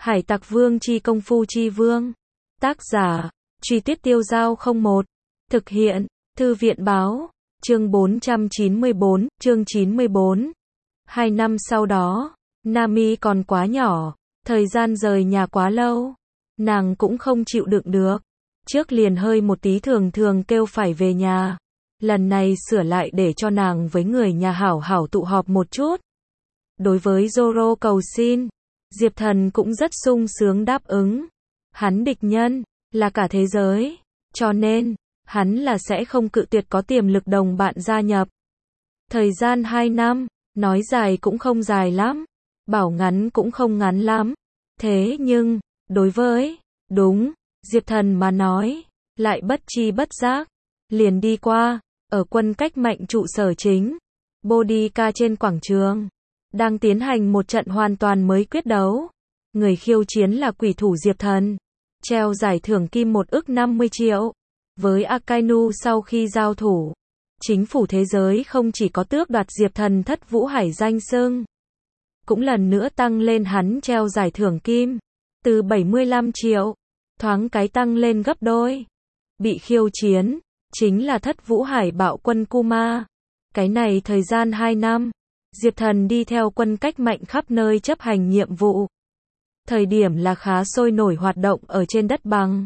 Hải Tặc Vương chi công phu chi vương. Tác giả, Truy Tuyết Tiêu Dao 01. Thực hiện, Thư viện báo. Chương 494, chương 94. 2 năm sau đó, Nami còn quá nhỏ, thời gian rời nhà quá lâu. Nàng cũng không chịu đựng được. Trước liền hơi một tí thường thường kêu phải về nhà. Lần này sửa lại để cho nàng với người nhà hảo hảo tụ họp một chút. Đối với Zoro cầu xin, Diệp Thần cũng rất sung sướng đáp ứng. Hắn địch nhân là cả thế giới, cho nên hắn là sẽ không cự tuyệt có tiềm lực đồng bạn gia nhập. Thời gian 2 năm, nói dài cũng không dài lắm, bảo ngắn cũng không ngắn lắm. Thế nhưng, đối với, Diệp Thần mà nói, lại bất chi bất giác, liền đi qua, ở quân cách mạnh trụ sở chính, Bodica trên quảng trường, đang tiến hành một trận hoàn toàn mới quyết đấu. Người khiêu chiến là quỷ thủ Diệp Thần, treo giải thưởng kim 1 ức 50 triệu. Với Akainu sau khi giao thủ, chính phủ thế giới không chỉ có tước đoạt Diệp Thần thất vũ hải danh xưng, cũng lần nữa tăng lên hắn treo giải thưởng kim, từ 75 triệu, thoáng cái tăng lên gấp đôi. Bị khiêu chiến, chính là thất vũ hải bạo quân Kuma. Cái này thời gian 2 năm, Diệp Thần đi theo quân cách mạnh khắp nơi chấp hành nhiệm vụ. Thời điểm là khá sôi nổi hoạt động ở trên đất bằng.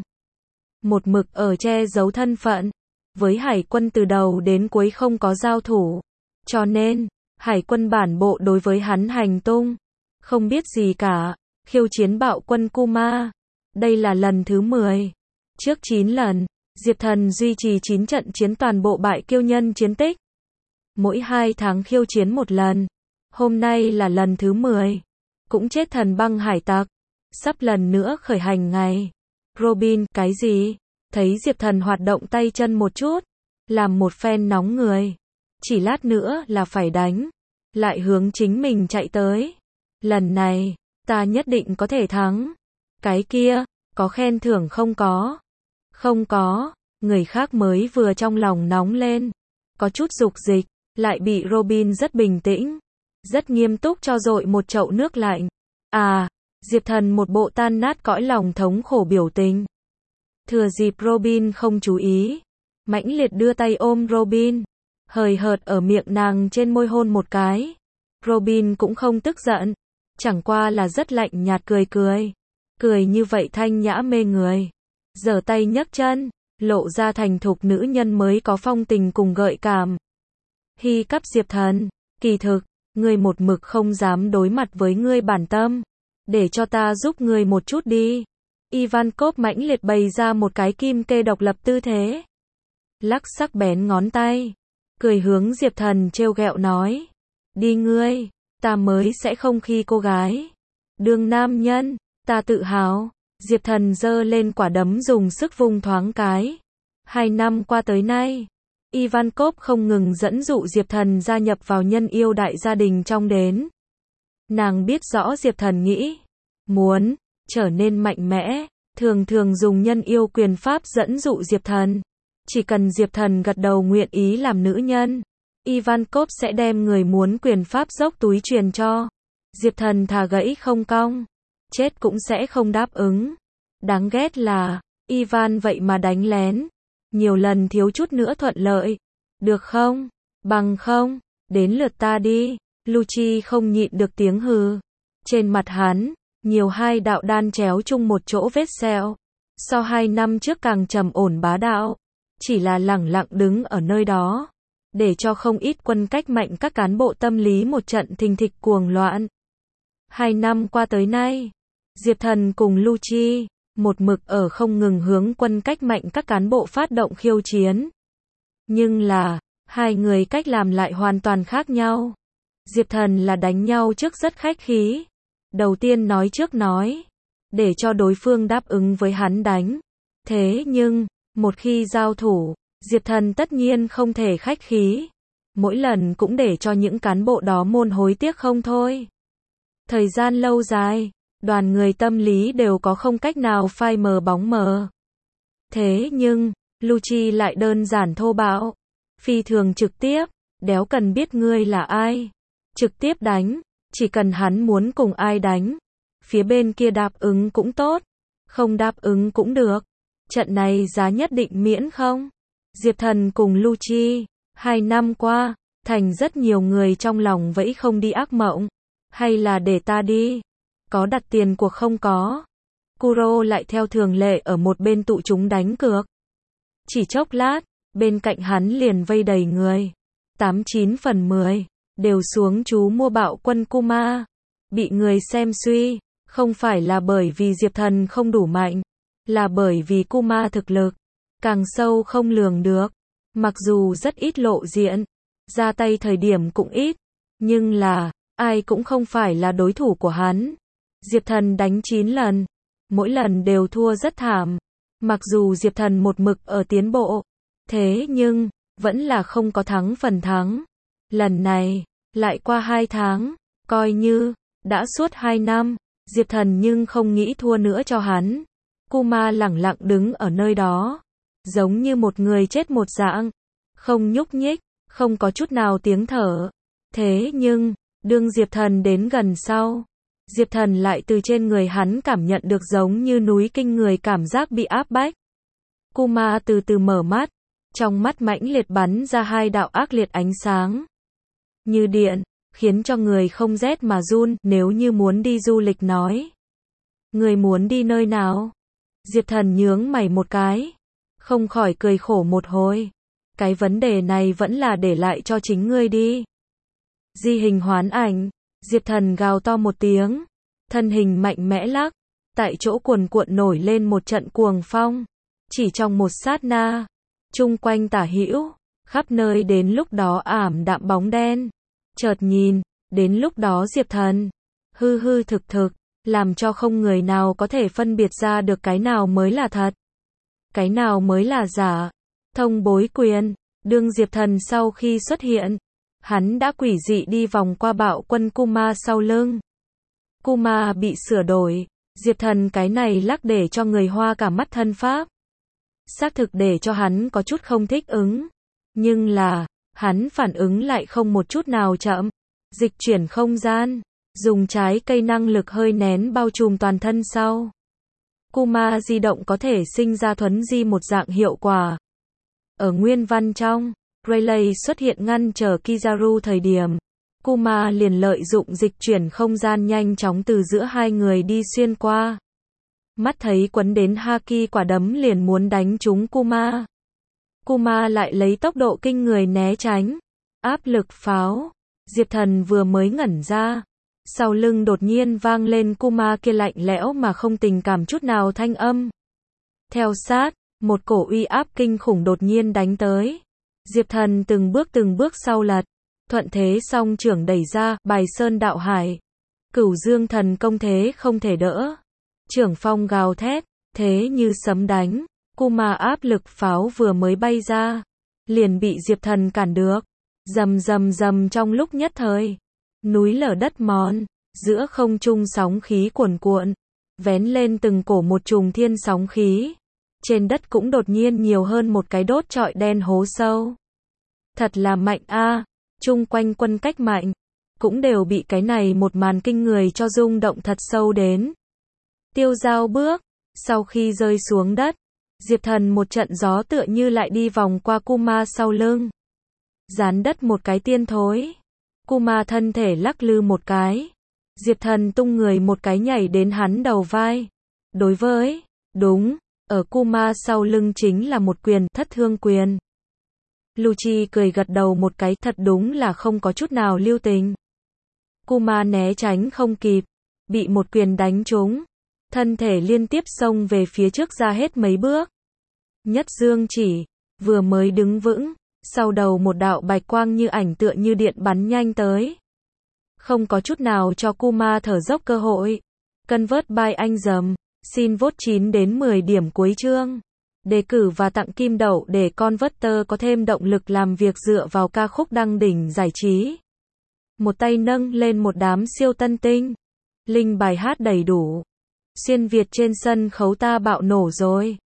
Một mực ở che giấu thân phận. Với hải quân từ đầu đến cuối không có giao thủ. Cho nên, hải quân bản bộ đối với hắn hành tung không biết gì cả. Khiêu chiến bạo quân Kuma. Đây là lần thứ 10. Trước 9 lần, Diệp Thần duy trì 9 trận chiến toàn bộ bại kiêu nhân chiến tích. Mỗi 2 tháng khiêu chiến một lần. Hôm nay là lần thứ 10. Cũng chết thần băng hải tặc. Sắp lần nữa khởi hành ngày. Robin, cái gì? Thấy Diệp Thần hoạt động tay chân một chút. Làm một phen nóng người. Chỉ lát nữa là phải đánh. Lại hướng chính mình chạy tới. Lần này, ta nhất định có thể thắng. Cái kia, có khen thưởng không có? Không có. Người khác mới vừa trong lòng nóng lên. Có chút dục dịch. Lại bị Robin rất bình tĩnh, rất nghiêm túc cho dội một chậu nước lạnh. À, Diệp Thần một bộ tan nát cõi lòng thống khổ biểu tình. Thừa dịp Robin không chú ý, mãnh liệt đưa tay ôm Robin, hời hợt ở miệng nàng trên môi hôn một cái. Robin cũng không tức giận, chẳng qua là rất lạnh nhạt cười cười. Cười như vậy thanh nhã mê người. Giở tay nhấc chân, lộ ra thành thục nữ nhân mới có phong tình cùng gợi cảm. Hi cắp Diệp Thần, kỳ thực, ngươi một mực không dám đối mặt với ngươi bản tâm. Để cho ta giúp ngươi một chút đi. Ivankov mãnh liệt bày ra một cái kim kê độc lập tư thế. Lắc sắc bén ngón tay. Cười hướng Diệp Thần trêu ghẹo nói. Đi ngươi, ta mới sẽ không khi cô gái. Đương nam nhân, ta tự hào. Diệp Thần giơ lên quả đấm dùng sức vung thoáng cái. 2 năm qua tới nay, Ivankov không ngừng dẫn dụ Diệp Thần gia nhập vào nhân yêu đại gia đình trong đến. Nàng biết rõ Diệp Thần nghĩ, muốn trở nên mạnh mẽ, thường thường dùng nhân yêu quyền pháp dẫn dụ Diệp Thần. Chỉ cần Diệp Thần gật đầu nguyện ý làm nữ nhân, Ivankov sẽ đem người muốn quyền pháp dốc túi truyền cho. Diệp Thần thà gãy không cong, chết cũng sẽ không đáp ứng. Đáng ghét là, Ivan vậy mà đánh lén. Nhiều lần thiếu chút nữa thuận lợi. Được không? Bằng không? Đến lượt ta đi. Lucci không nhịn được tiếng hừ. Trên mặt hắn, nhiều 2 đạo đan chéo chung một chỗ vết sẹo. So 2 năm trước càng trầm ổn bá đạo. Chỉ là lẳng lặng đứng ở nơi đó. Để cho không ít quân cách mạnh các cán bộ tâm lý một trận thình thịch cuồng loạn. 2 năm qua tới nay, Diệp Thần cùng Lucci một mực ở không ngừng hướng quân cách mạnh các cán bộ phát động khiêu chiến. Nhưng là, 2 người cách làm lại hoàn toàn khác nhau. Diệp Thần là đánh nhau trước rất khách khí. Đầu tiên nói trước nói, để cho đối phương đáp ứng với hắn đánh. Thế nhưng, một khi giao thủ, Diệp Thần tất nhiên không thể khách khí. Mỗi lần cũng để cho những cán bộ đó môn hối tiếc không thôi. Thời gian lâu dài, đoàn người tâm lý đều có không cách nào phai mờ bóng mờ. Thế nhưng, Lucci lại đơn giản thô bạo, phi thường trực tiếp, đéo cần biết ngươi là ai. Trực tiếp đánh, chỉ cần hắn muốn cùng ai đánh. phía bên kia đáp ứng cũng tốt, không đáp ứng cũng được. Trận này giá nhất định miễn không? Diệp Thần cùng Lưu Chi, 2 năm qua, thành rất nhiều người trong lòng vẫy không đi ác mộng. Hay là để ta đi? Có đặt tiền cuộc không có? Kuro lại theo thường lệ ở một bên tụ chúng đánh cược. Chỉ chốc lát, bên cạnh hắn liền vây đầy người. 89 phần 10, đều xuống chú mua bạo quân Kuma. Bị người xem suy, không phải là bởi vì Diệp Thần không đủ mạnh, là bởi vì Kuma thực lực càng sâu không lường được. Mặc dù rất ít lộ diện, ra tay thời điểm cũng ít, nhưng là, ai cũng không phải là đối thủ của hắn. Diệp Thần đánh 9 lần, mỗi lần đều thua rất thảm. Mặc dù Diệp Thần một mực ở tiến bộ, thế nhưng, vẫn là không có thắng phần thắng. Lần này, lại qua 2 tháng, coi như, đã suốt 2 năm, Diệp Thần nhưng không nghĩ thua nữa cho hắn. Kuma lẳng lặng đứng ở nơi đó, giống như một người chết một dạng, không nhúc nhích, không có chút nào tiếng thở. Thế nhưng, đương Diệp Thần đến gần sau, Diệp Thần lại từ trên người hắn cảm nhận được giống như núi kinh người cảm giác bị áp bách. Kuma từ từ mở mắt, trong mắt mãnh liệt bắn ra 2 đạo ác liệt ánh sáng. Như điện, khiến cho người không rét mà run. Nếu như muốn đi du lịch nói, người muốn đi nơi nào? Diệp Thần nhướng mày một cái, không khỏi cười khổ một hồi. Cái vấn đề này vẫn là để lại cho chính ngươi đi. Di hình hoán ảnh, Diệp Thần gào to một tiếng, thân hình mạnh mẽ lắc, tại chỗ cuồn cuộn nổi lên một trận cuồng phong. Chỉ trong một sát na, chung quanh tả hữu, khắp nơi đến lúc đó ảm đạm bóng đen. Chợt nhìn, đến lúc đó Diệp Thần, hư hư thực thực, làm cho không người nào có thể phân biệt ra được cái nào mới là thật, cái nào mới là giả. Thông bối quyền, đương Diệp Thần sau khi xuất hiện, hắn đã quỷ dị đi vòng qua bạo quân Kuma sau lưng. Kuma bị sửa đổi, Diệp Thần cái này lắc để cho người hoa cả mắt thân pháp. Xác thực để cho hắn có chút không thích ứng. Nhưng là, hắn phản ứng lại không một chút nào chậm. Dịch chuyển không gian, dùng trái cây năng lực hơi nén bao trùm toàn thân sau. Kuma di động có thể sinh ra thuấn di một dạng hiệu quả. Ở nguyên văn trong, Rayleigh xuất hiện ngăn trở Kizaru thời điểm, Kuma liền lợi dụng dịch chuyển không gian nhanh chóng từ giữa hai người đi xuyên qua. Mắt thấy quấn đến Haki quả đấm liền muốn đánh trúng Kuma. Kuma lại lấy tốc độ kinh người né tránh. Áp lực pháo. Diệp Thần vừa mới ngẩn ra, sau lưng đột nhiên vang lên Kuma kia lạnh lẽo mà không tình cảm chút nào thanh âm. Theo sát, một cổ uy áp kinh khủng đột nhiên đánh tới. Diệp Thần từng bước sau lật, thuận thế song trưởng đẩy ra, bài sơn đạo hải. Cửu Dương thần công thế không thể đỡ. Trưởng phong gào thét, thế như sấm đánh. Kuma áp lực pháo vừa mới bay ra, liền bị Diệp Thần cản được. Rầm rầm rầm trong lúc nhất thời, núi lở đất mòn, giữa không trung sóng khí cuồn cuộn, vén lên từng cổ một trùng thiên sóng khí. Trên đất cũng đột nhiên nhiều hơn một cái đốt trọi đen hố sâu. Thật là mạnh a, chung quanh quân cách mạnh, cũng đều bị cái này một màn kinh người cho rung động thật sâu đến. Tiêu Dao bước, sau khi rơi xuống đất, Diệp Thần một trận gió tựa như lại đi vòng qua Kuma sau lưng. Dán đất một cái tiên thối. Kuma thân thể lắc lư một cái. Diệp Thần tung người một cái nhảy đến hắn đầu vai. Đối với, đúng, ở Kuma sau lưng chính là một quyền, Thất Thương quyền. Lucci cười gật đầu một cái, thật đúng là không có chút nào lưu tình. Kuma né tránh không kịp, bị một quyền đánh trúng, thân thể liên tiếp xông về phía trước ra hết mấy bước. Nhất dương chỉ, vừa mới đứng vững, sau đầu một đạo bạch quang như ảnh tựa như điện bắn nhanh tới. Không có chút nào cho Kuma thở dốc cơ hội. Convert by anh dầm, xin vote 9 đến 10 điểm cuối chương. Đề cử và tặng kim đậu để Converter có thêm động lực làm việc dựa vào ca khúc đăng đỉnh giải trí. Một tay nâng lên một đám siêu tân tinh. Link bài hát đầy đủ. Xuyên Việt trên sân khấu ta bạo nổ rồi.